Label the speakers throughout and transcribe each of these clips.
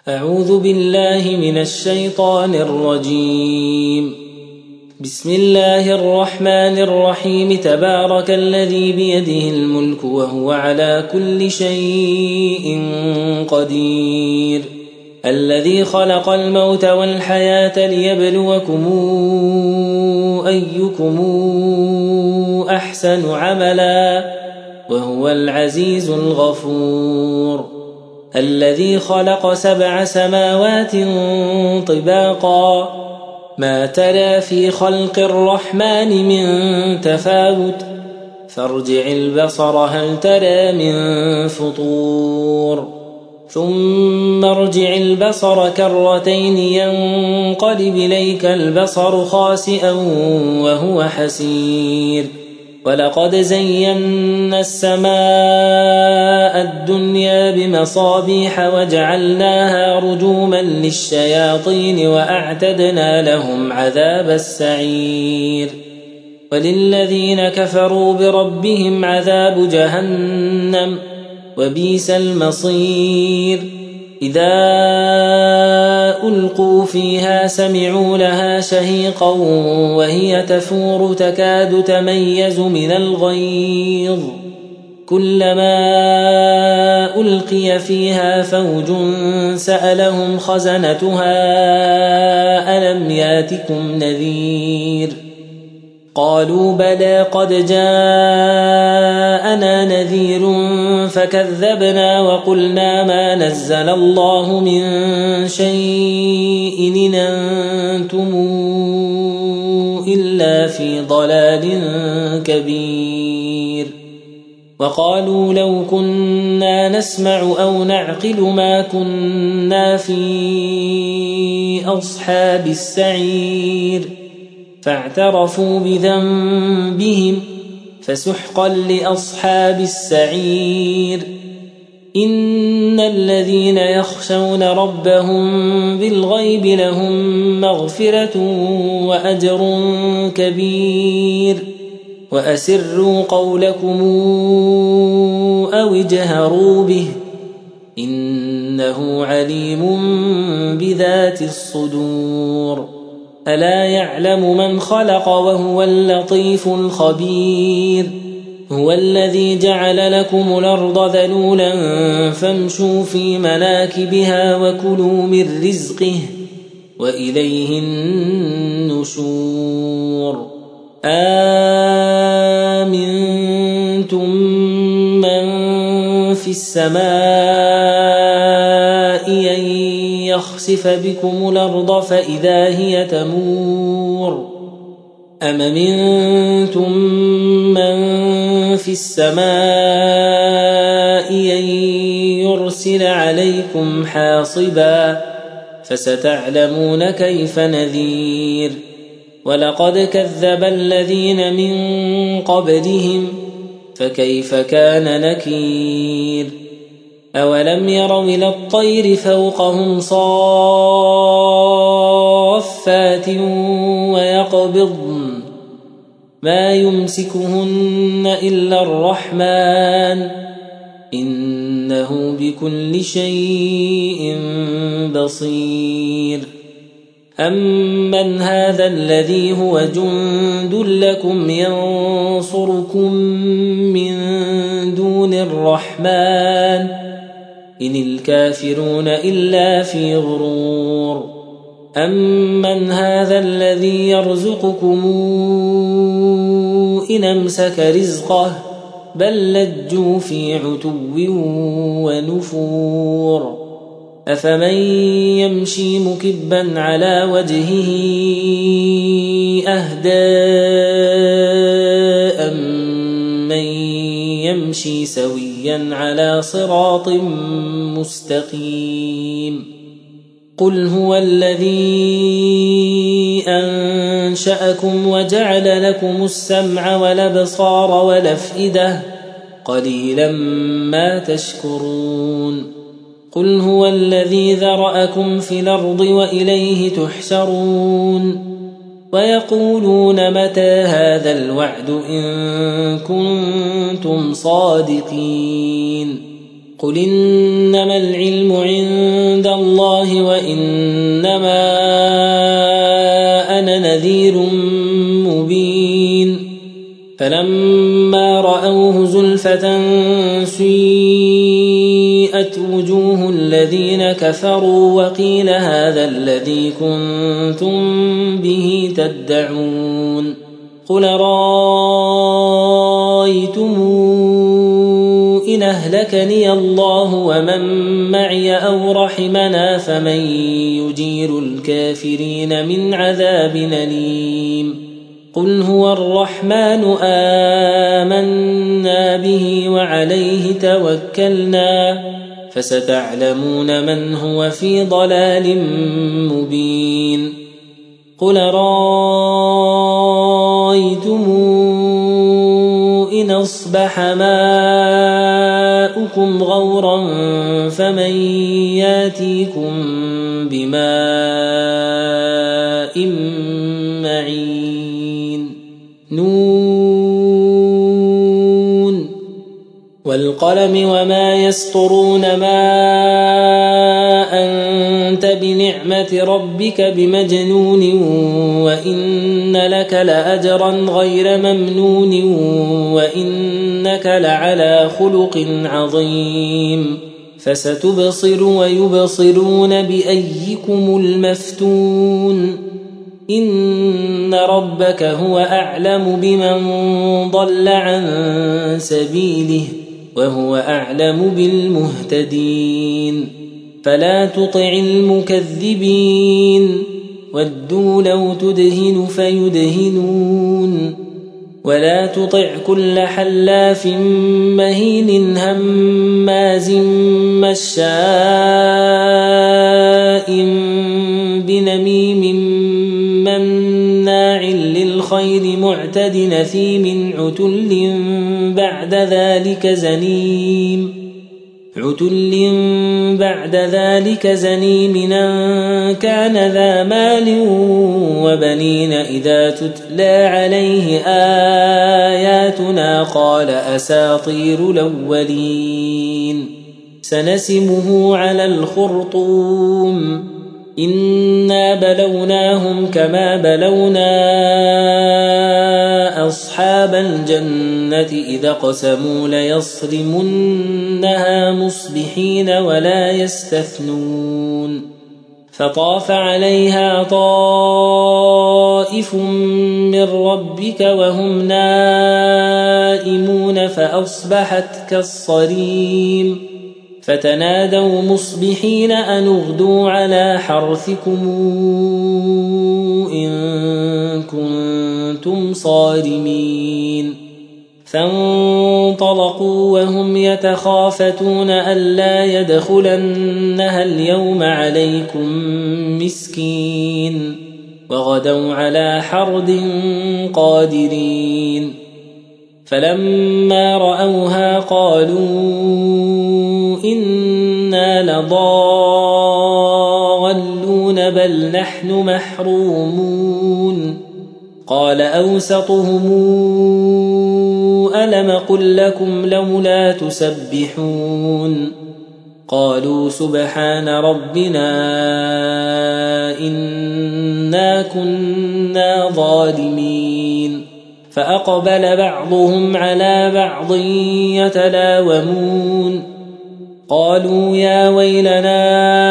Speaker 1: أعوذ بالله من الشيطان الرجيم. بسم الله الرحمن الرحيم. تبارك الذي بيده الملك وهو على كل شيء قدير. الذي خلق الموت والحياة ليبلوكم أيكم أحسن عملا وهو العزيز الغفور. الذي خلق 7 سماوات طباقا ما ترى في خلق الرحمن من تفاوت فارجع البصر هل ترى من فطور ثم ارجع البصر كرتين ينقلب إليك البصر خاسئا وهو حسير. ولقد زينا السماء الدنيا بمصابيح وجعلناها رجوما للشياطين وأعتدنا لهم عذاب السعير. وللذين كفروا بربهم عذاب جهنم وبئس المصير. إذا ألقوا فيها سمعوا لها شهيقا وهي تفور تكاد تميز من الغيظ كلما ألقي فيها فوج سألهم خزنتها ألم ياتكم نذير قالوا بلى قد جاءنا نذير فكذبنا وقلنا ما نزل الله من شيء إن أنتم إلا في ضلال كبير. وقالوا لو كنا نسمع أو نعقل ما كنا في أصحاب السعير فاعترفوا بذنبهم فسحقا لأصحاب السعير. إن الذين يخشون ربهم بالغيب لهم مغفرة وأجر كبير. وأسروا قولكم أو اجهروا به إنه عليم بذات الصدور. ألا يعلم من خلق وهو اللطيف الخبير. هو الذي جعل لكم الأرض ذلولا فامشوا في مناكبها وكلوا من رزقه وإليه النشور. آمنتم من في السماء أن يخسف بكم الأرض فإذا هي تمور أم منتم من في السماء أن يرسل عليكم حاصبا فستعلمون كيف نذير. ولقد كذب الذين من قبلهم فكيف كان نكير. أولم يروا إلى الطير فوقهم صافات ويقبضن ما يمسكهن إلا الرحمن إنه بكل شيء بصير. أمن هذا الذي هو جند لكم ينصركم من دون الرحمن إن الكافرون إلا في غرور. أمن هذا الذي يرزقكم إن أمسك رزقه بل لجوا في عتو ونفور. أفمن يمشي مكبا على وجهه أهدى أمن يمشي سويا على صراط مستقيم. قل هو الذي أنشأكم وجعل لكم السمع والأبصار والأفئدة قليلا ما تشكرون. قل هو الذي ذرأكم في الأرض وإليه تحشرون. ويقولون متى هذا الوعد إن كنتم صادقين. قل إنما العلم عند الله فلما رأوه زلفة سيئت وجوه الذين كفروا وقيل هذا الذي كنتم به تدعون قل رأيتم إن أهلكني الله ومن معي أو رحمنا فمن يجير الكافرين من عذاب أليم قل هو الرحمن آمنا به وعليه توكلنا فستعلمون من هو في ضلال مبين قل رأيتم إن أصبح ماؤكم غورا فمن ياتيكم بماء معين نون والقلم وما يسطرون ما أنت بنعمة ربك بمجنون وإن لك لأجرا غير ممنون وإنك لعلى خلق عظيم فستبصر ويبصرون بأيكم المفتون إن ربك هو أعلم بمن ضل عن سبيله وهو أعلم بالمهتدين فلا تطع المكذبين ودوا لو تدهن فيدهنون ولا تطع كل حلاف مهين هماز مشاء بنميم مناع للخير معتد نثيم عتل بعد ذلك زنيم أن كان ذا مال وبنين إذا تتلى عليه آياتنا قال أساطير الأولين سنسمه على الخرطوم إنا بلوناهم كما بلونا أصحاب الجنة إذا قسموا ليصرمنها مصبحين ولا يستثنون فطاف عليها طائف من ربك وهم نائمون فأصبحت كالصريم فتنادوا مصبحين أن اغدوا على حرثكم إن كنتم صارمين فانطلقوا وهم يتخافتون ألا يدخلنها اليوم عليكم مسكين وغدوا على حرد قادرين فلما رأوها قالوا إنا لضالون بل نحن محرومون قال أوسطهم ألم قل لكم لولا تسبحون قالوا سبحان ربنا إنا كنا ظالمين فأقبل بعضهم على بعض يتلاومون قالوا يا ويلنا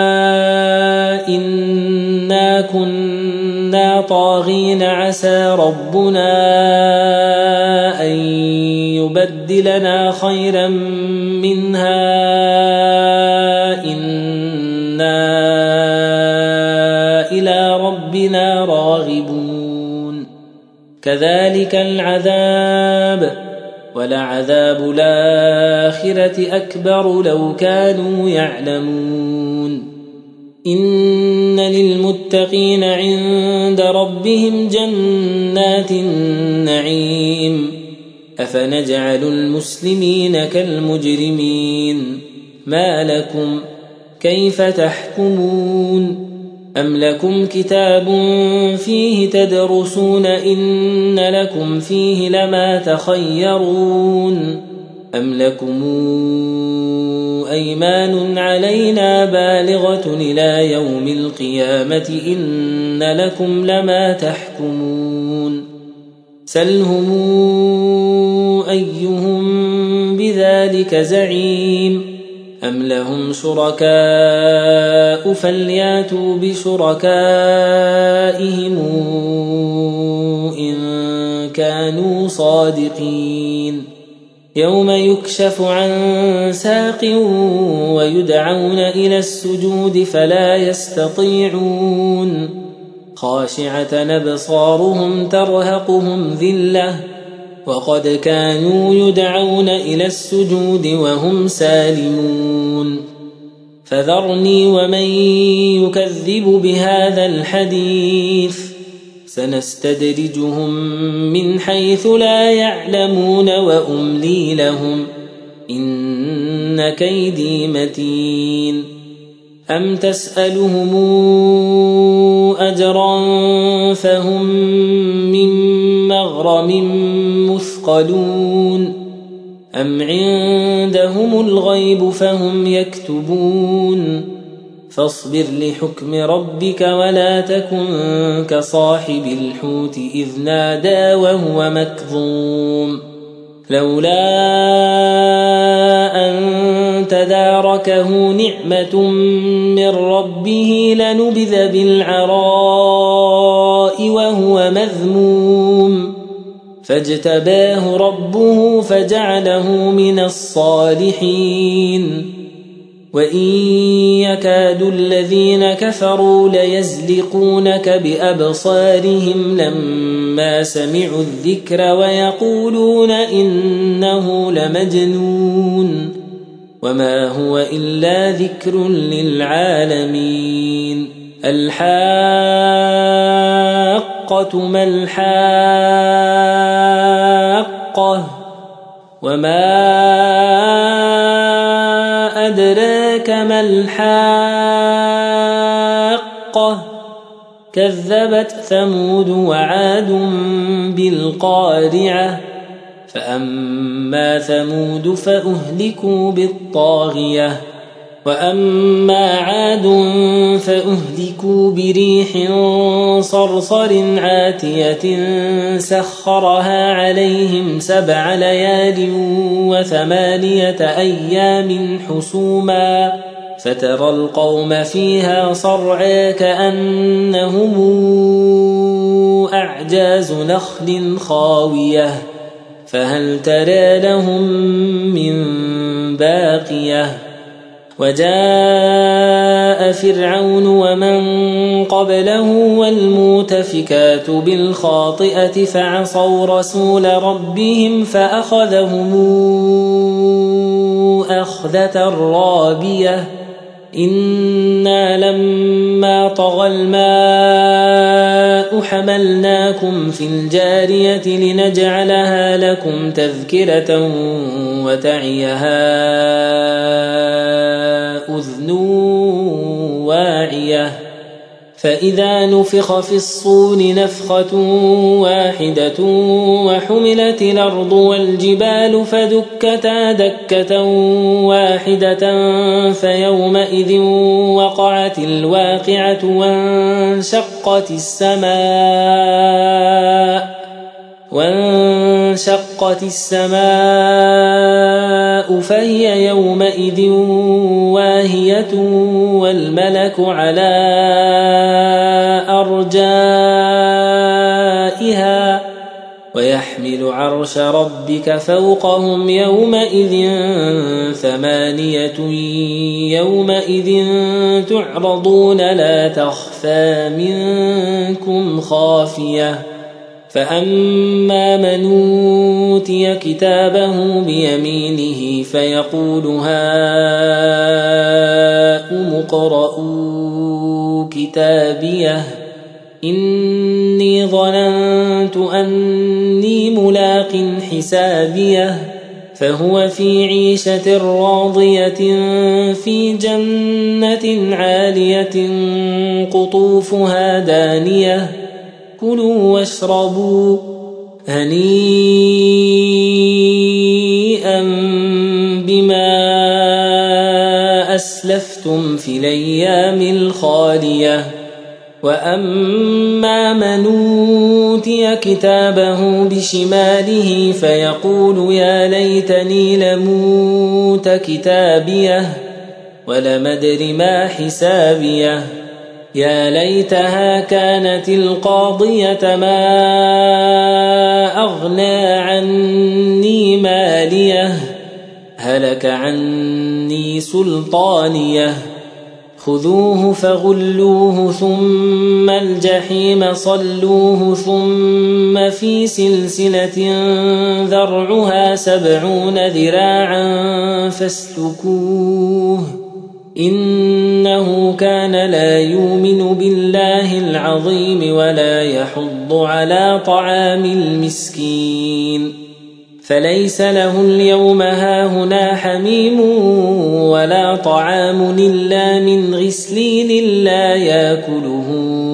Speaker 1: إنا كنا طاغين عسى ربنا أن يبدلنا خيرا منها إنا إلى ربنا راغبون كذلك العذاب ولعذاب الآخرة أكبر لو كانوا يعلمون إن للمتقين عند ربهم جنات النعيم أفنجعل المسلمين كالمجرمين ما لكم كيف تحكمون أم لكم كتاب فيه تدرسون إن لكم فيه لما تخيرون أم لكم أيمان علينا بالغة إلى يوم القيامة إن لكم لما تحكمون سلهم أيهم بذلك زعيم أم لهم شركاء فلياتوا بشركائهم إن كانوا صادقين يوم يكشف عن ساق ويدعون إلى السجود فلا يستطيعون خاشعة أبصارهم ترهقهم ذلة وقد كانوا يدعون إلى السجود وهم سالمون فذرني ومن يكذب بهذا الحديث سنستدرجهم من حيث لا يعلمون وأملي لهم إن كيدي متين أم تسألهم أجرا فهم من مغرم مثقلون أم عندهم الغيب فهم يكتبون فاصبر لحكم ربك ولا تكن كصاحب الحوت إذ نادى وهو مكظوم لولا أن تداركه نعمة من ربه لنبذ بالعراء وهو مذموم فاجتباه ربه فجعله من الصالحين وإن يكاد الذين كفروا ليزلقونك بأبصارهم لما سمعوا الذكر ويقولون إنه لمجنون وما هو إلا ذكر للعالمين الحاقة ما الحاقة وما أدراك ما الحاقة كذبت ثمود وعاد بالقارعة فأما ثمود فأهلكوا بالطاغية وأما عاد فأهلكوا بريح صرصر عاتية سخرها عليهم 7 ليال و8 أيام حسوما فترى القوم فيها صرعى كأنهم أعجاز نخل خاوية فهل ترى لهم من باقية وجاء فرعون ومن قبله والمؤتفكات بالخاطئة فعصوا رسول ربهم فأخذهم أخذة رابية إنا لما طغى الماء حملناكم في الجارية لنجعلها لكم تذكرة وتعيها أذن واعية فإذا نفخ في الصور نفخة واحدة وحملت الأرض والجبال فدكتا دكة واحدة فيومئذ وقعت الواقعة وانشقت السماء فهي يومئذ واهية والملك على أرجائها ويحمل عرش ربك فوقهم يومئذ 8 يومئذ تعرضون لا تخفى منكم خافية فأما من أوتي كتابه بيمينه فيقول هاؤم اقرءوا كتابيه إني ظننت أني ملاق حسابيه فهو في عيشة راضية في جنة عالية قطوفها دانية كلوا واشربوا هنيئا بما أسلفتم في الأيام الخالية وأما من أوتي كتابه بشماله فيقول يا ليتني لموت كتابيه ولم أدر ما حسابيه يا ليتها كانت القاضية ما أغنى عني ماليه هلك عني سلطانيه خذوه فغلوه ثم الجحيم صلوه ثم في سلسلة ذرعها 70 ذراعا فاسلكوه إنه كان لا يؤمن بالله العظيم ولا يحض على طعام المسكين فليس له اليوم هاهنا حميم ولا طعام إلا من غسلين لا يأكله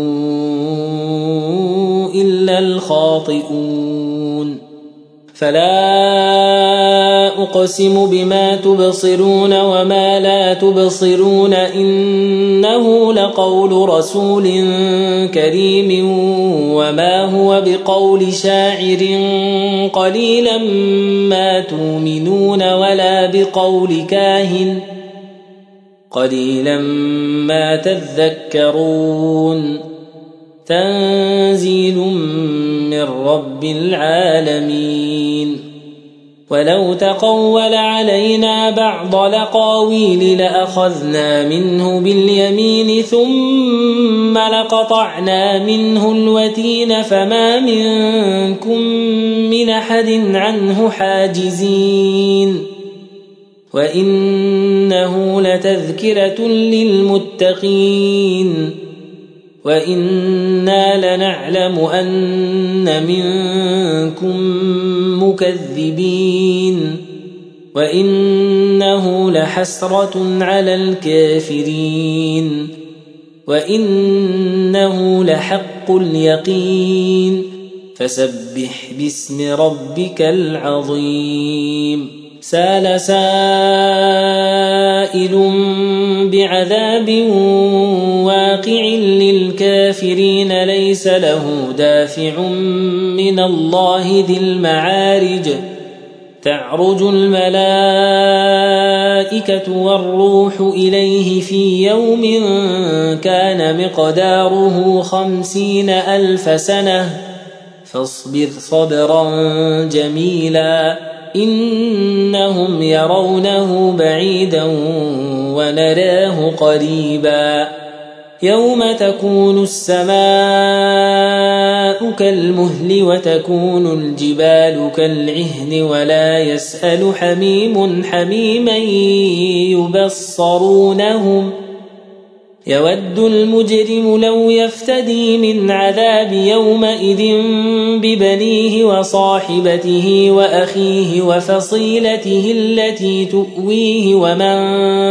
Speaker 1: إلا الخاطئون فلا أقسم بما تبصرون وما لا تبصرون إنه لقول رسول كريم وما هو بقول شاعر قليلا ما تؤمنون ولا بقول كاهن قليلا ما تذكرون تنزيل من رب العالمين ولو تقول علينا بعض الأقاويل لأخذنا منه باليمين ثم لقطعنا منه الوتين فما منكم من أحد عنه حاجزين وإنه لتذكرة للمتقين وإنا لنعلم أن منكم مكذبين وإنه لحسرة على الكافرين وإنه لحق اليقين فسبح باسم ربك العظيم سال سائل بعذاب واقع للكافرين ليس له دافع من الله ذي المعارج تعرج الملائكة والروح إليه في يوم كان مقداره 50,000 سنة فاصبر صبرا جميلا إنهم يرونه بعيدا ونراه قريبا يوم تكون السماء كالمهل وتكون الجبال كالعهن ولا يسأل حميم حميما يبصرونهم يود المجرم لو يفتدي من عذاب يومئذ ببنيه وصاحبته وأخيه وفصيلته التي تؤويه ومن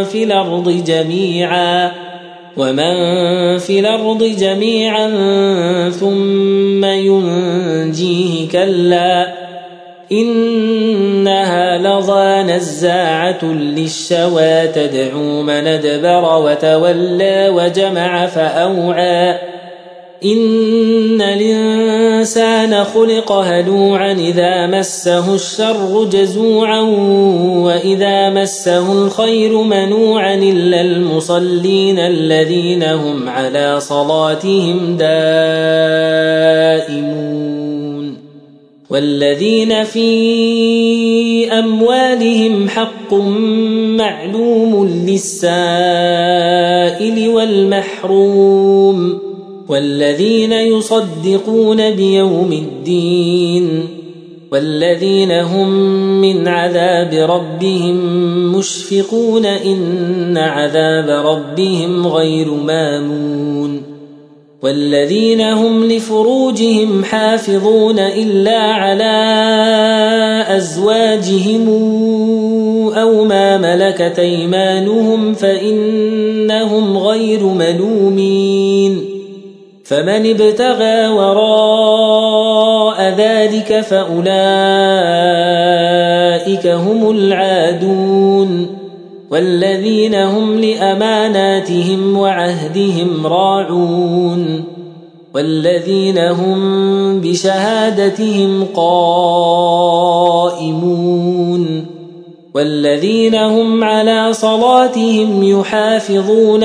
Speaker 1: في الأرض جميعا ثم ينجيه كلا إنها لظى نزاعة للشوى تدعو من أدبر وتولى وجمع فأوعى إن الإنسان خلق هلوعا إذا مسه الشر جزوعا وإذا مسه الخير منوعا إلا المصلين الذين هم على صلاتهم دائمون والذين في أموالهم حق معلوم للسائل والمحروم والذين يصدقون بيوم الدين والذين هم من عذاب ربهم مشفقون إن عذاب ربهم غير مامون والذين هم لفروجهم حافظون إلا على أزواجهم أو ما ملكت أيمانهم فإنهم غير ملومين فمن ابتغى وراء ذلك فأولئك هم العادون والذين هم لأماناتهم وعهدهم راعون والذين هم بشهادتهم قائمون والذين هم على صلاتهم يحافظون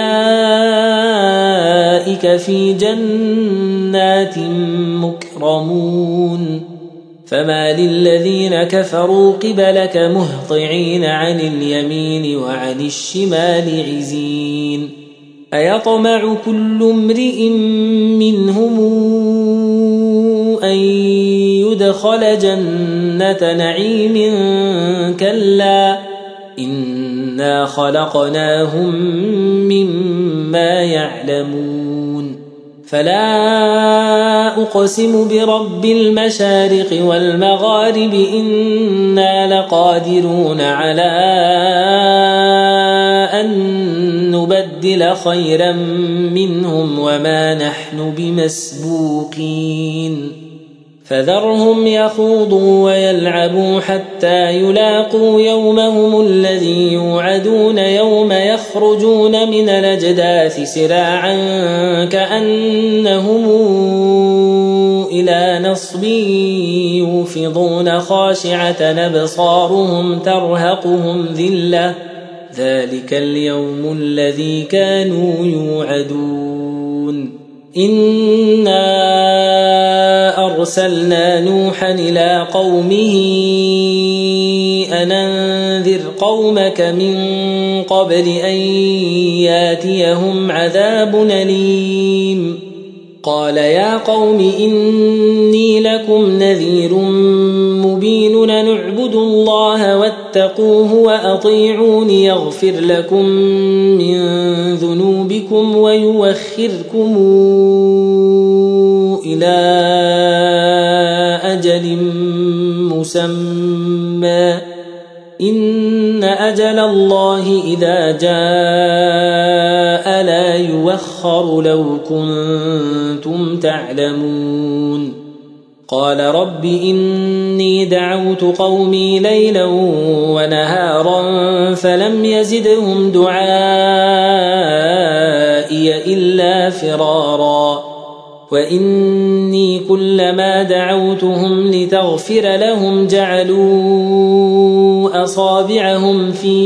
Speaker 1: أولئك في جنات مكرمون فما للذين كفروا قبلك مهطعين عن اليمين وعن الشمال عزين أيطمع كل امرئ منهم أن يدخل جنة نعيم كلا إنا خلقناهم مما يعلمون فلا أقسم برب المشارق والمغارب إنا لقادرون على أن نبدل خيرا منهم وما نحن بمسبوقين فذرهم يخوضوا ويلعبوا حتى يلاقوا يومهم الذي يوعدون يوم يخرجون من الأجداث سراعا كأنهم إلى نصب يوفضون خاشعة أبصارهم ترهقهم ذلة ذلك اليوم الذي كانوا يوعدون إنا أرسلنا نوحا إلى قومه أن أنذر قومك من قبل أن ياتيهم عذاب أليم قال يا قوم إني لكم نذير مبين نعبد الله واتقوه وأطيعون يغفر لكم من ذنوبكم ويوخركم إلى أجل مسمى إن أجل الله إذا جاء لا يوخر لو كنتم تعلمون قال رب إني دعوت قومي ليلا ونهارا فلم يزدهم دعائي إلا فرارا وإني كلما دعوتهم لتغفر لهم جعلوا أصابعهم في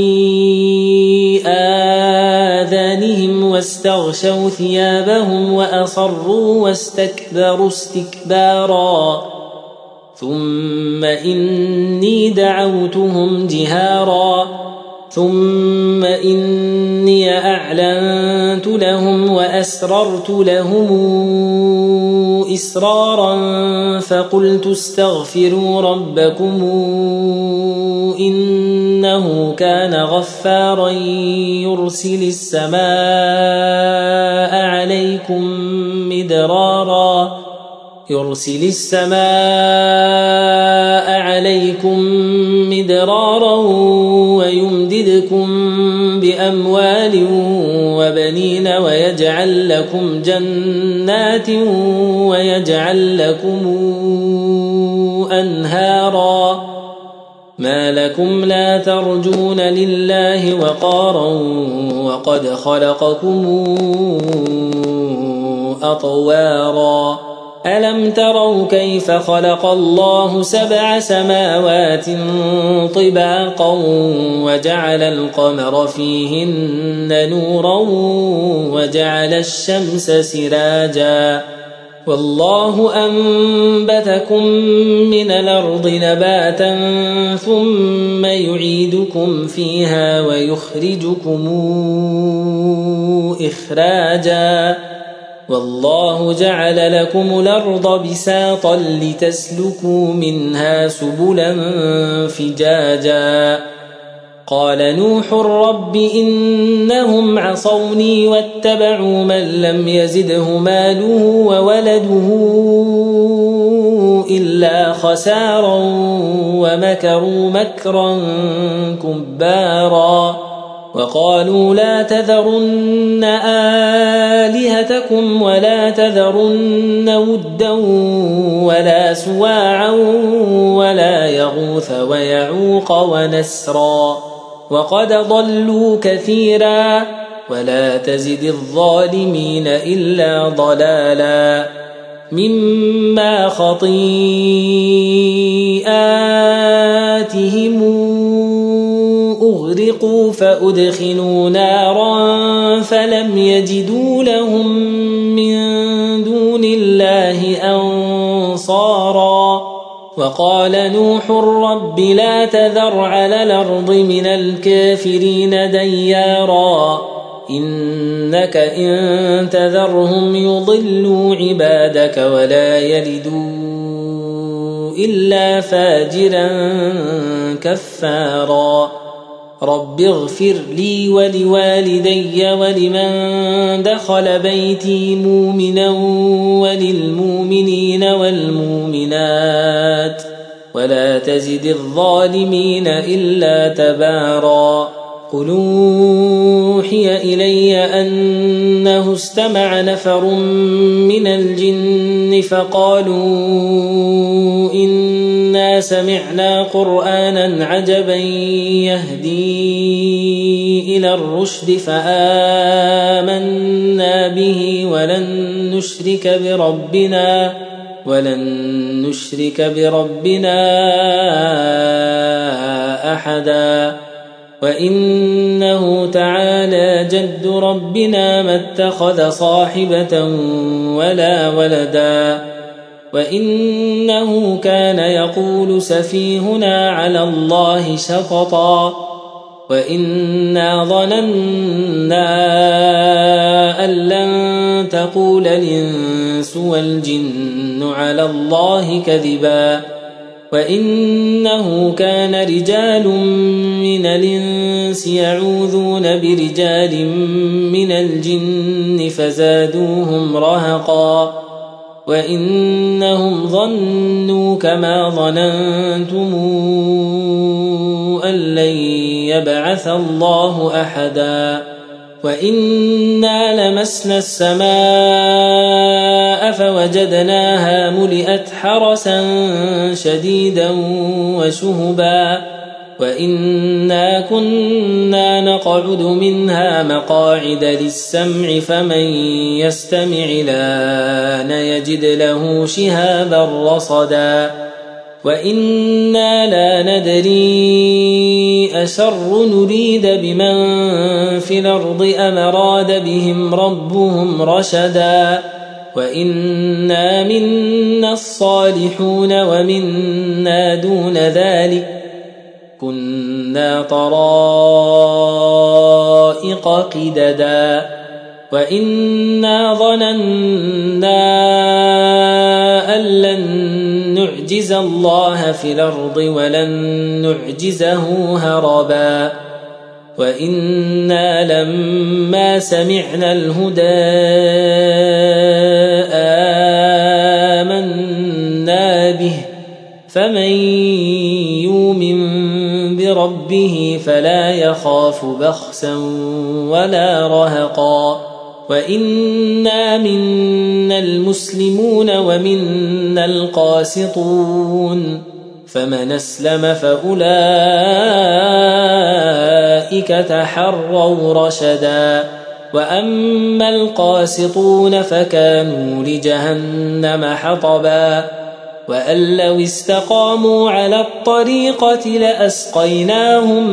Speaker 1: آذانهم واستغشوا ثيابهم وأصروا واستكبروا استكبارا ثم إني دعوتهم جهارا ثم إني أعلنت لهم وأسررت لهم إسرارا فقلت استغفروا ربكم إنه كان غفارا يرسل السماء عليكم مدرارا ويمددكم بأموال وبنين ويجعل لكم جنات ويجعل لكم أنهارا ما لكم لا ترجون لله وقارا وقد خلقكم أطوارا ألم تروا كيف خلق الله 7 سماوات طباقا وجعل القمر فيهن نورا وجعل الشمس سراجا والله أنبتكم من الأرض نباتا ثم يعيدكم فيها ويخرجكم إخراجا والله جعل لكم الأرض بساطا لتسلكوا منها سبلا فجاجا قال نوح رب إنهم عصوني واتبعوا من لم يزده ماله وولده إلا خسارا ومكروا مكرا كبارا وقالوا لا تذرن آلهتكم ولا تذرن ودا ولا سواعا ولا يغوث ويعوق ونسرا وقد ضلوا كثيرا ولا تزد الظالمين إلا ضلالا مما خطيئاتهم أغرقوا فأدخلوا نارا فلم يجدوا لهم من دون الله أنصارا وقال نوح رب لا تذر على الأرض من الكافرين ديارا إنك إن تذرهم يضلوا عبادك ولا يلدوا إلا فاجرا كفارا رب اغفر لي ولوالدي ولمن دخل بيتي مؤمنا وللمؤمنين والمؤمنات ولا تزد الظالمين إلا تبارا قل أوحي إلي أنه استمع نفر من الجن فقالوا إنا سمعنا قرآنا عجبا يهدي إلى الرشد فآمنا به ولن نشرك بربنا أحدا وإنه تعالى جد ربنا ما اتخذ صاحبة ولا ولدا وإنه كان يقول سفيهنا على الله شططا وإنا ظننا أن لن تقول الإنس والجن على الله كذبا وإنه كان رجال من الإنس يعوذون برجال من الجن فزادوهم رهقا وإنهم ظنوا كما ظننتم أن لن يبعث الله أحدا وإنا لمسنا السماء فوجدناها ملئت حرسا شديدا وشهبا وإنا كنا نقعد منها مقاعد للسمع فمن يستمع الآن يجد له شهابا رصدا وإنا لا ندري أشر نريد بمن في الأرض أم أراد بهم ربهم رشدا وإنا منا الصالحون ومنا دون ذلك كنا طرائق قددا وإنا ظننا أن لن نعجز الله في الأرض ولن نعجزه هربا وإنا لما سمعنا الهدى آمنا به فمن يؤمن بربه فلا يخاف بخسا ولا رهقا وإنا منا المسلمون ومنا القاسطون فمن أسلم فأولئك تحروا رشدا وأما القاسطون فكانوا لجهنم حطبا وأن لو استقاموا على الطريقة لأسقيناهم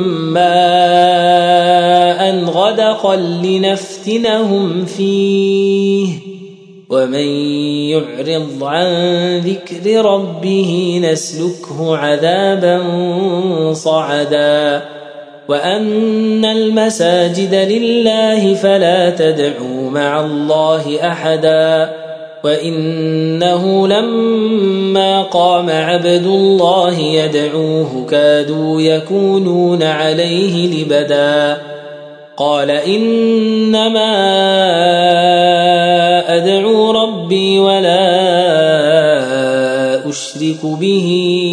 Speaker 1: ماء غدقا لنفتنهم فيه ومن يعرض عن ذكر ربه نسلكه عذابا صعدا وأن المساجد لله فلا تدعوا مع الله أحدا وإنه لما قام عبد الله يدعوه كادوا يكونون عليه لبدا قال إنما أدعو ربي ولا أشرك به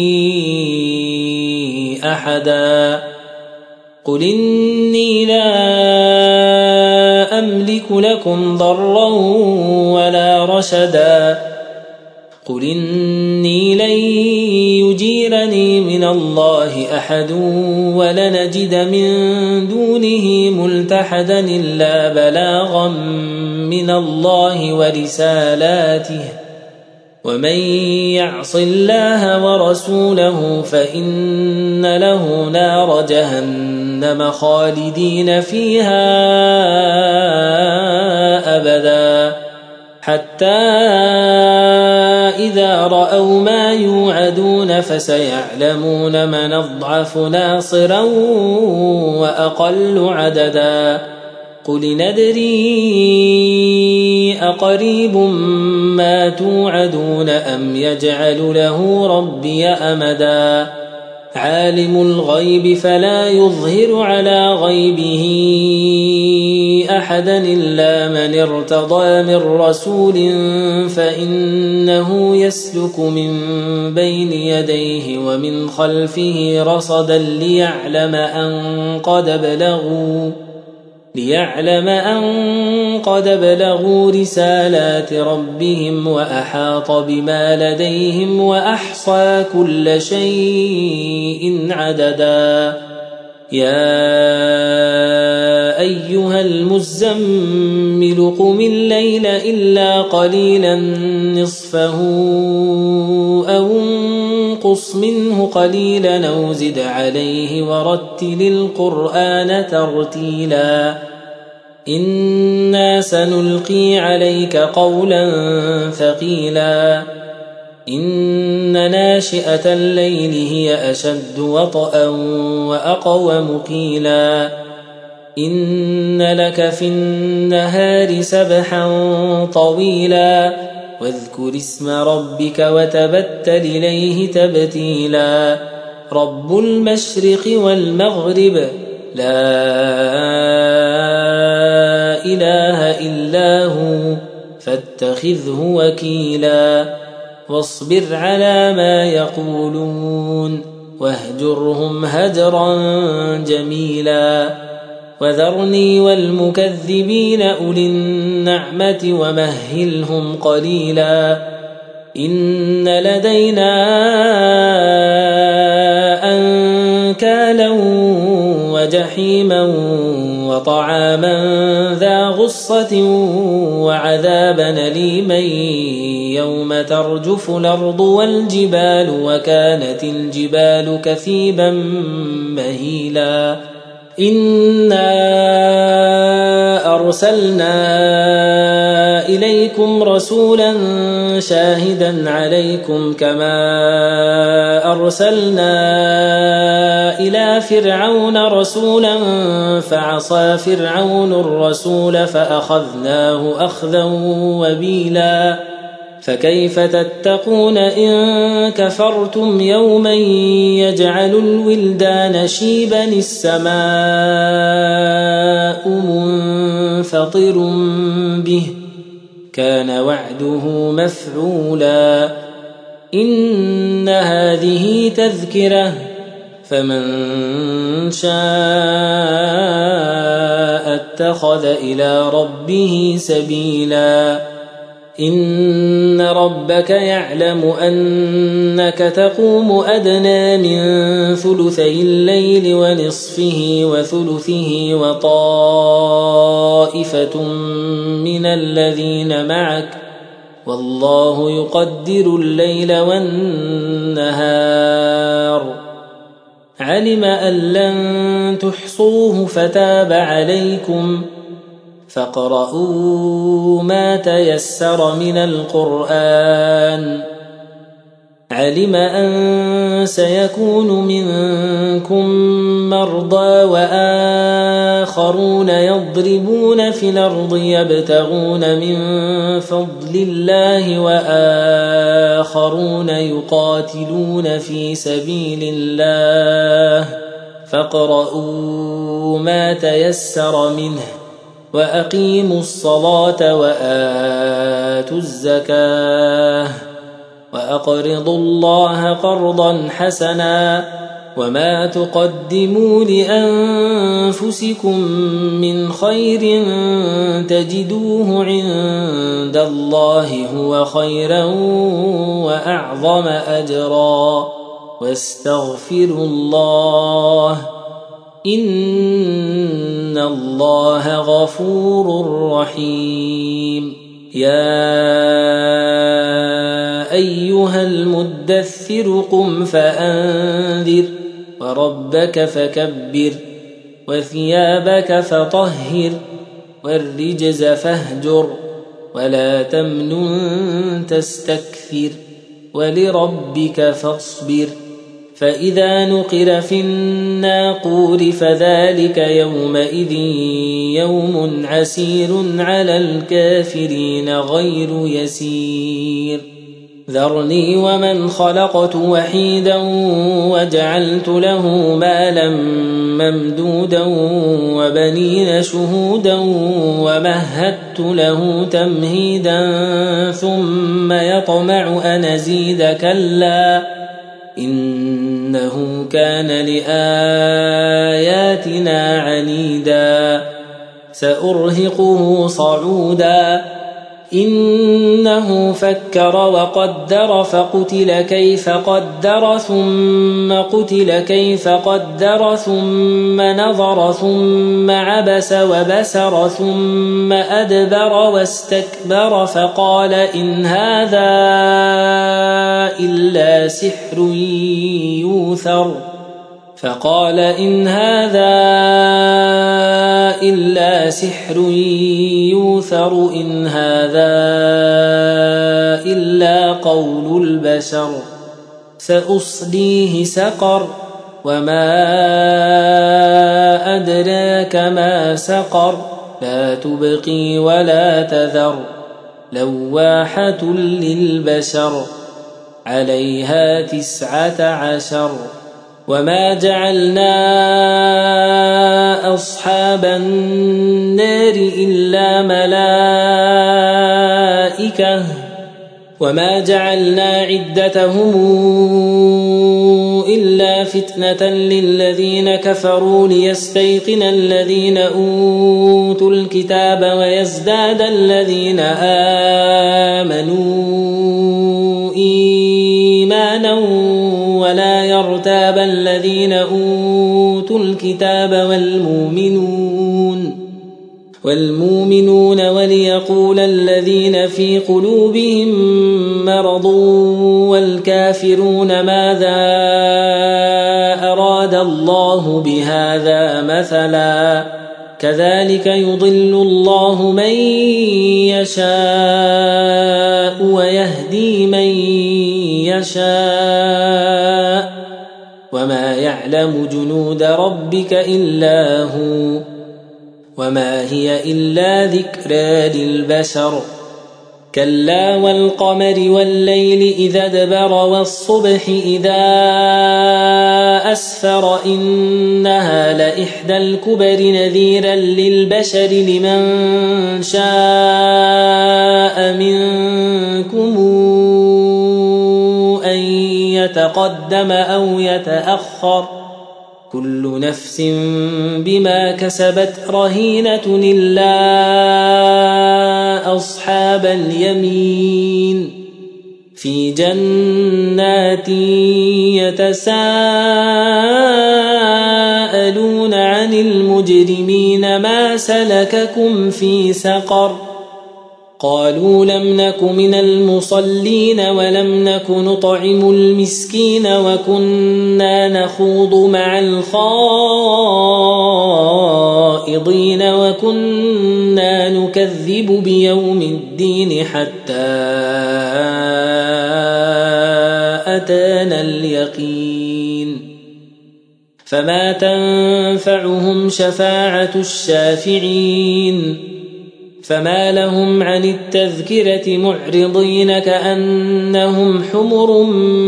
Speaker 1: أحدا قل إني لا أملك لكم ضرا ولا رشدا قل إني لن يجيرني من من الله أحد ولنجد من دونه ملتحدا إلا بلاغا من الله ورسالاته ومن يعص الله ورسوله فإن له نار جهنم خالدين فيها أبدا حتى إذا رأوا ما يوعدون فسيعلمون من أضعف ناصرا وأقل عددا قل ندري أقريب ما توعدون أم يجعل له ربي أمدا عالم الغيب فلا يظهر على غيبه أحدا إلا من ارتضى من رسول فإنه يسلك من بين يديه ومن خلفه رصدا ليعلم أن قد بلغوا رسالات ربهم وأحاط بما لديهم وأحصى كل شيء عددا يا أيها المزمل قم الليل إلا قليلا نصفه أو انقص منه قليلا أو زد عليه ورتل القرآن ترتيلا إنا سنلقي عليك قولا ثقيلا إن ناشئة الليل هي أشد وطئا وأقوم قيلا إن لك في النهار سبحا طويلا واذكر اسم ربك وتبتل إليه تبتيلا رب المشرق والمغرب لا إله إلا هو فاتخذه وكيلا واصبر على ما يقولون واهجرهم هجرا جميلا وذرني والمكذبين أولي النعمة ومهلهم قليلا إن لدينا أنكالا وجحيما وطعاما ذا غصة وعذابا أليما يوم ترجف الأرض والجبال وكانت الجبال كثيبا مهيلا إنا أرسلنا إليكم رسولا شاهدا عليكم كما أرسلنا إلى فرعون رسولا فعصى فرعون الرسول فأخذناه أخذا وبيلا فكيف تتقون إن كفرتم يوما يجعل الولدان شيبا السماء منفطر به كان وعده مفعولا إن هذه تذكرة فمن شاء اتخذ إلى ربه سبيلا إن ربك يعلم أنك تقوم أدنى من ثلثي الليل ونصفه وثلثه وطائفة من الذين معك والله يقدر الليل والنهار علم أن لن تحصوه فتاب عليكم فاقرؤوا ما تيسر من القرآن علم أن سيكون منكم مرضى وآخرون يضربون في الأرض يبتغون من فضل الله وآخرون يقاتلون في سبيل الله فاقرؤوا ما تيسر منه وأقيموا الصلاة وآتوا الزكاة وأقرضوا الله قرضا حسنا وما تقدموا لأنفسكم من خير تجدوه عند الله هو خيرا وأعظم أجرا واستغفروا الله إن الله غفور رحيم يا أيها المدثر قم فأنذر وربك فكبر وثيابك فطهر والرجز فاهجر ولا تمنن تستكثر ولربك فاصبر فإذا نقر في الناقور فذلك يومئذ يوم عسير على الكافرين غير يسير ذرني ومن خلقت وحيدا وجعلت له مالا ممدودا وبنين شهودا ومهدت له تمهيدا ثم يطمع أن أزيد كلا إنه كان لآياتنا عنيدا سأرهقه صعودا إنه فكر وقدر فقتل كيف قدر ثم قتل كيف قدر ثم نظر ثم عبس وبسر ثم أدبر واستكبر فقال إن هذا إلا سحر يوثر إن هذا إلا قول البشر سأصليه سقر وما أدراك ما سقر لا تبقي ولا تذر لواحة للبشر عليها 19 وما جعلنا أصحاب النار إلا ملائكة وما جعلنا عدتهم إلا فتنة للذين كفروا ليستيقن الذين أوتوا الكتاب ويزداد الذين آمنوا إيمانا ولا يرتاب الذين أوتوا الكتاب والمؤمنون وليقول الذين في قلوبهم مرض والكافرون ماذا أراد الله بهذا مثلا كذلك يضل الله من يشاء ويهدي من يشاء وما يعلم جنود ربك إلا هو وما هي إلا ذكرى للبشر كلا والقمر والليل إذا ادبر والصبح إذا أسفر إنها لإحدى الكبر نذيرا للبشر لمن شاء منكم أن يتقدم أو يتأخر كل نفس بما كسبت رهينة إلا أصحاب اليمين في جنات يتساءلون عن المجرمين ما سلككم في سقر قالوا لم نك من المصلين ولم نك نطعم المسكين وكنا نخوض مع الخائضين وكنا نكذب بيوم الدين حتى أتانا اليقين فما تنفعهم شفاعة الشافعين فما لهم عن التذكرة معرضين كأنهم حمر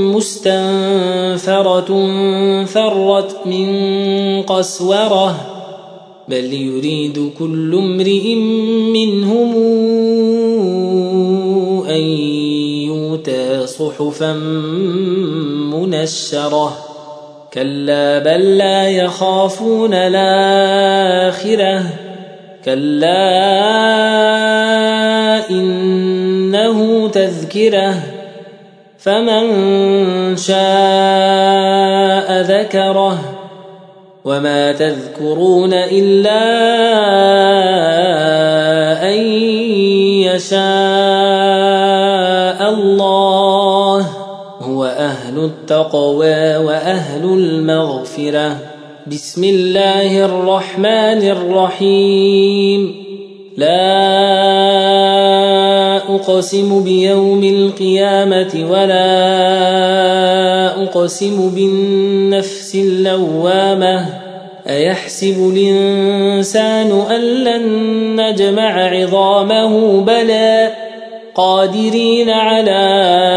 Speaker 1: مستنفرة فرت من قسورة بل يريد كل امرئ منهم أن يؤتى صحفا منشرة كلا بل لا يخافون الآخرة كلا إنه تذكرة فمن شاء ذكره وما تذكرون إلا أن يشاء الله هو أهل التقوى وأهل المغفرة. بسم الله الرحمن الرحيم. لا أقسم بيوم القيامة ولا أقسم بالنفس اللوامة أيحسب الإنسان أن لن نجمع عظامه بلى قادرين على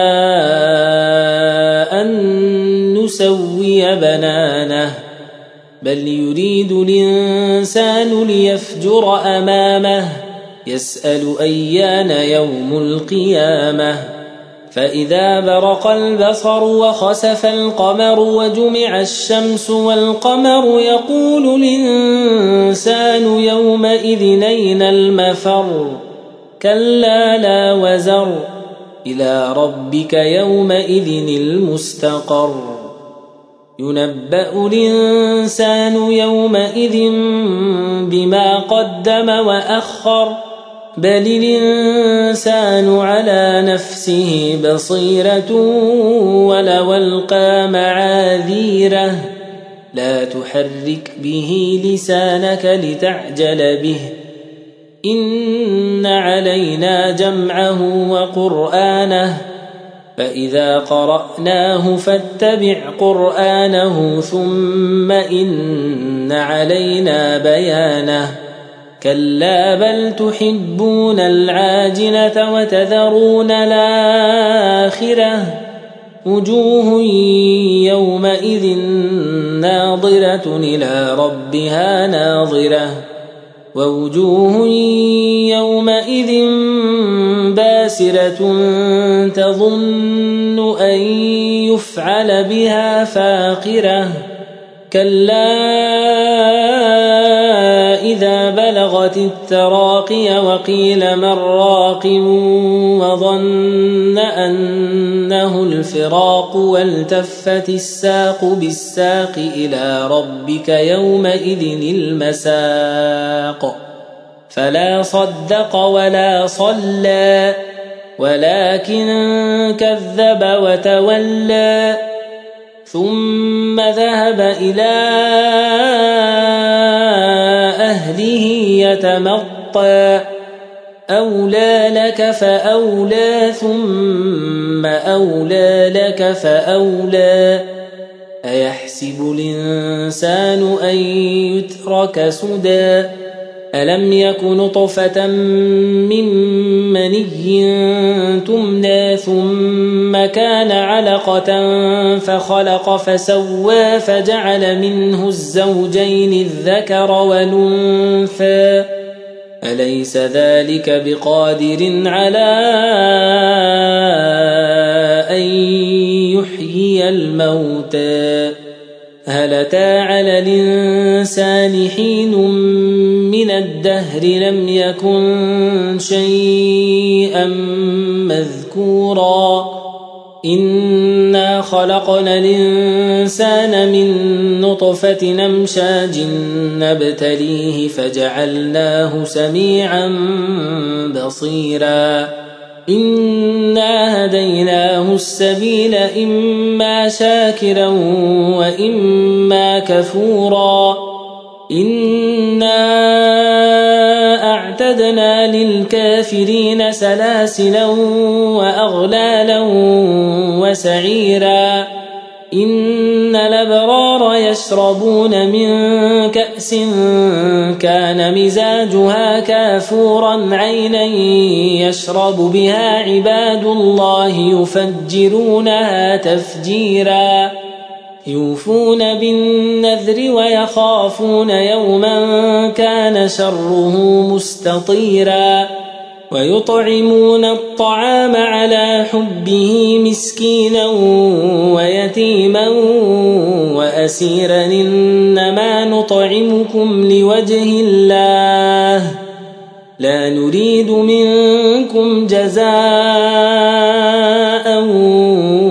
Speaker 1: أن نسوي بنانه بل يريد الإنسان ليفجر أمامه يسأل أيان يوم القيامة فإذا برق البصر وخسف القمر وجمع الشمس والقمر يقول الإنسان يومئذ أين المفر كلا لا وزر إلى ربك يومئذ المستقر ينبأ الإنسان يومئذ بما قدم وأخر بل الإنسان على نفسه بصيرة ولو ألقى معاذيره لا تحرك به لسانك لتعجل به إن علينا جمعه وقرآنه فإذا قرأناه فاتبع قرآنه ثم إن علينا بيانه كلا بل تحبون العاجلة وتذرون الآخرة وجوه يومئذ ناظرة إلى ربها ناظرة ووجوه يومئذ باسرة تظن أن يفعل بها فاقرة كلا إذا بلغت التراقي وقيل من راق وظن أنه الفراق والتفت الساق بالساق إلى ربك يومئذ المساق فلا صدق ولا صلى ولكن كذب وتولى ثم ذهب إلى أهله يتمطى أولى لك فأولى ثم أولى لك فأولى أيحسب الإنسان أن يترك سدى ألم يك نطفة من مني تمنى ثم كان علقة فخلق فسوى فجعل منه الزوجين الذكر والأنثى أليس ذلك بقادر على أن يحيي الموتى هل أتى على الإنسان حين من الدهر لم يكن شيئا مذكورا إنا خلقنا الإنسان من نطفة أمشاج نبتليه فجعلناه سميعا بصيرا إنا هديناه السبيل إما شاكرا وإما كفورا إنا أعتدنا للكافرين سلاسلا وأغلالا وسعيرا إن الأبرار يشربون من كأس كان مزاجها كافورا عينا يشرب بها عباد الله يفجرونها تفجيرا يوفون بالنذر ويخافون يوما كان شره مستطيرا ويطعمون الطعام على حبه مسكينا ويتيما وأسيرا إنما نطعمكم لوجه الله لا نريد منكم جزاء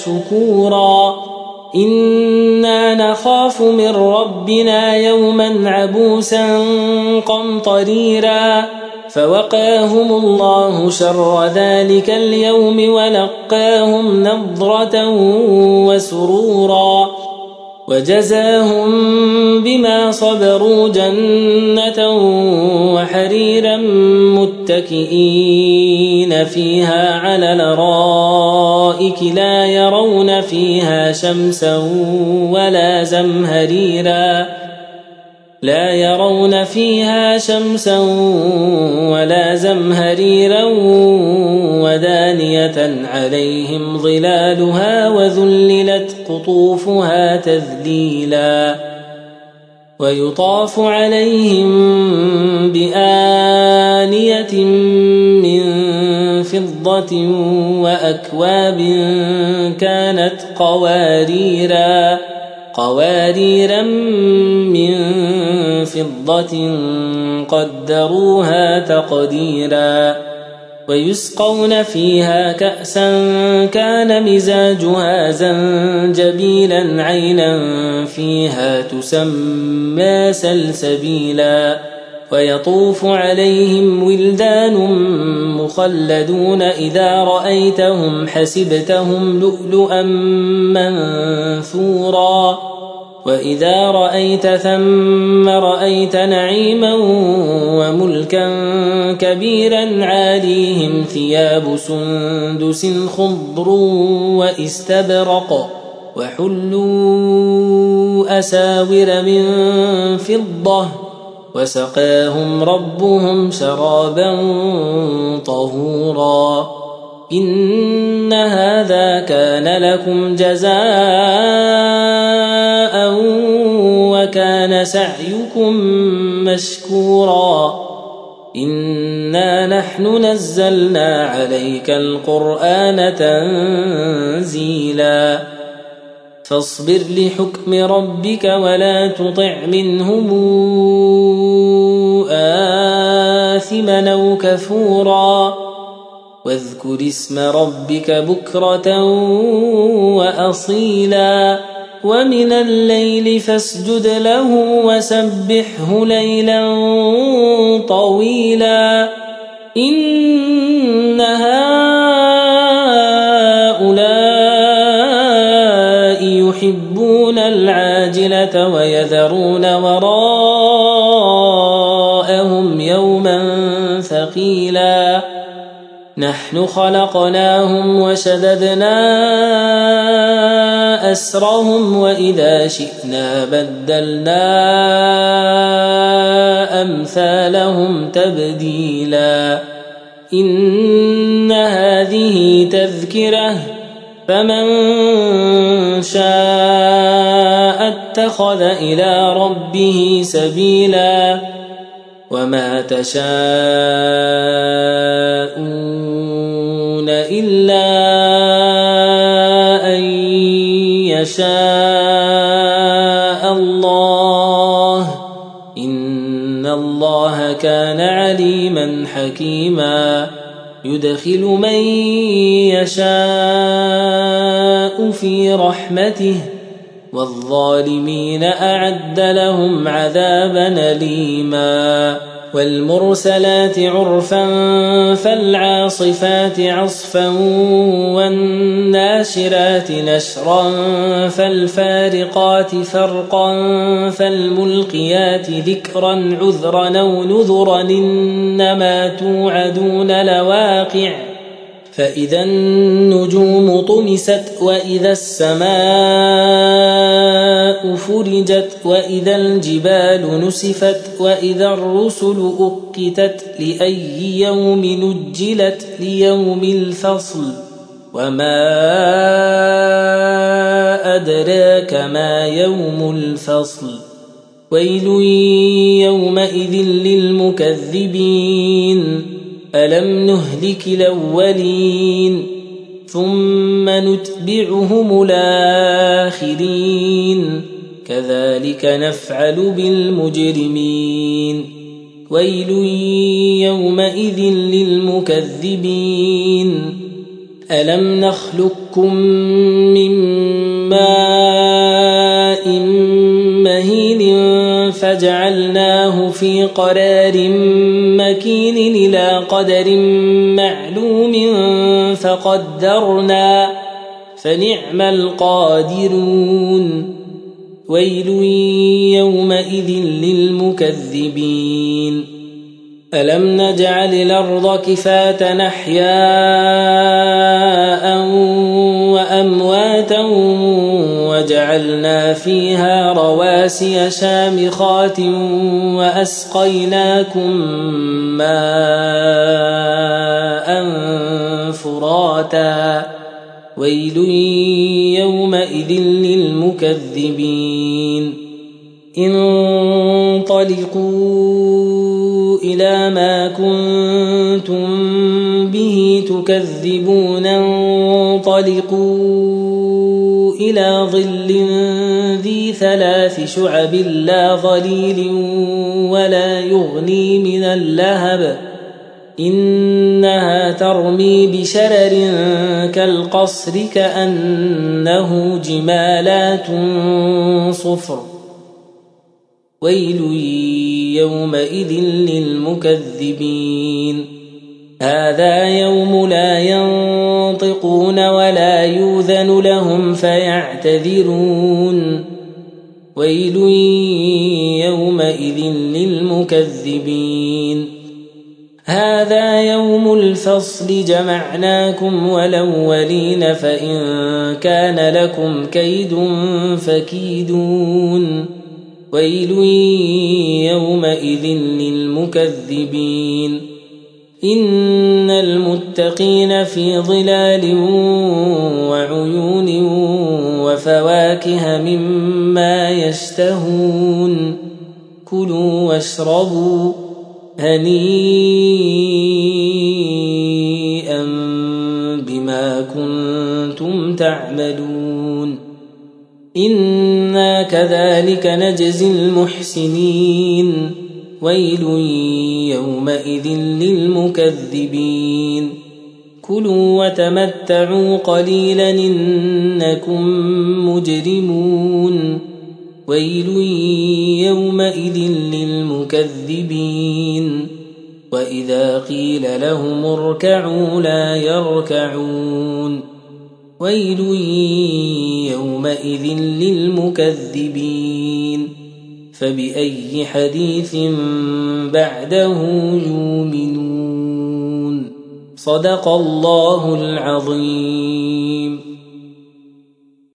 Speaker 1: شكورا إنا نخاف من ربنا يوما عبوسا قمطريرا فوقاهم الله شر ذلك اليوم ولقاهم نضرة وسرورا وجزاهم بما صبروا جنة وحريرا متكئين فيها على الارائك لا يرون فيها شمسا ولا زمهريرا ودانية عليهم ظلالها وذللت قطوفها تذليلا ويطاف عليهم بآنية من فضة وأكواب كانت قواريرا من فضة قدروها تقديرا ويسقون فيها كأسا كان مزاجها زنجبيلا عينا فيها تسمى سلسبيلا ويطوف عليهم ولدان مخلدون إذا رأيتهم حسبتهم لؤلؤا منثورا وإذا رأيت ثم رأيت نعيما وملكا كبيرا عاليهم ثياب سندس خضر واستبرق وحلوا أساور من فضة وسقاهم ربهم شرابا طهورا إن هذا كان لكم جزاء وكان سعيكم مشكورا إنا نحن نزلنا عليك القرآن تنزيلا فاصبر لحكم ربك ولا تطع منهم آثما أو كفورا واذكر اسم ربك بكرة وأصيلا ومن الليل فاسجد له وسبحه ليلا طويلا إن هؤلاء يحبون العاجلة ويذرون وراءهم يوما ثقيلا نحن خلقناهم وشددنا أسرهم وإذا شئنا بدلنا أمثالهم تبديلا إن هذه تذكرة فمن شاء اتخذ إلى ربه سبيلا وما تشاءون إلا أن يشاء الله إن الله كان عليما حكيما يدخل من يشاء في رحمته والظالمين أعد لهم عذابا أليما والمرسلات عرفا فالعاصفات عصفا والناشرات نشرا فالفارقات فرقا فالملقيات ذكرا عذرا أو نذرا إنما توعدون لواقع فإذا النجوم طمست وإذا السماء فرجت وإذا الجبال نسفت وإذا الرسل أقتت لأي يوم نجلت ليوم الفصل وما أدراك ما يوم الفصل ويل يومئذ للمكذبين ألم نهلك الأولين ثم نتبعهم الآخرين كذلك نفعل بالمجرمين ويل يومئذ للمكذبين ألم نخلقكم من ماء مهين فجعلناه في قرار مكين إلى قدر معلوم فقدرنا فنعم القادرون ويل يومئذ للمكذبين ألم نجعل الأرض كفاة أحياء وأمواتا وجعلنا فيها رواسي شامخات وأسقيناكم ماء فراتا ويل يومئذ للمكذبين انطلقوا إلى ما كنتم به تكذبون انطلقوا إلى ظل ذي 3 شعب لا ظليل ولا يغني من اللهب إنها ترمي بشرر كالقصر كأنه جمالات صفر ويل يومئذ للمكذبين هذا يوم لا ينطقون ولا يؤذن لهم فيعتذرون ويل يومئذ للمكذبين هذا يوم الفصل جمعناكم والأولين فإن كان لكم كيد فكيدون ويل يومئذ للمكذبين إن المتقين في ظلال وعيون وفواكه مما يشتهون كلوا واشربوا هنيئا بما كنتم تعملون إنا كذلك نجزي المحسنين ويل يومئذ للمكذبين كلوا وتمتعوا قليلا إنكم مجرمون ويل يومئذ للمكذبين وإذا قيل لهم اركعوا لا يركعون ويل يومئذ للمكذبين فبأي حديث بعده يؤمنون صدق الله العظيم.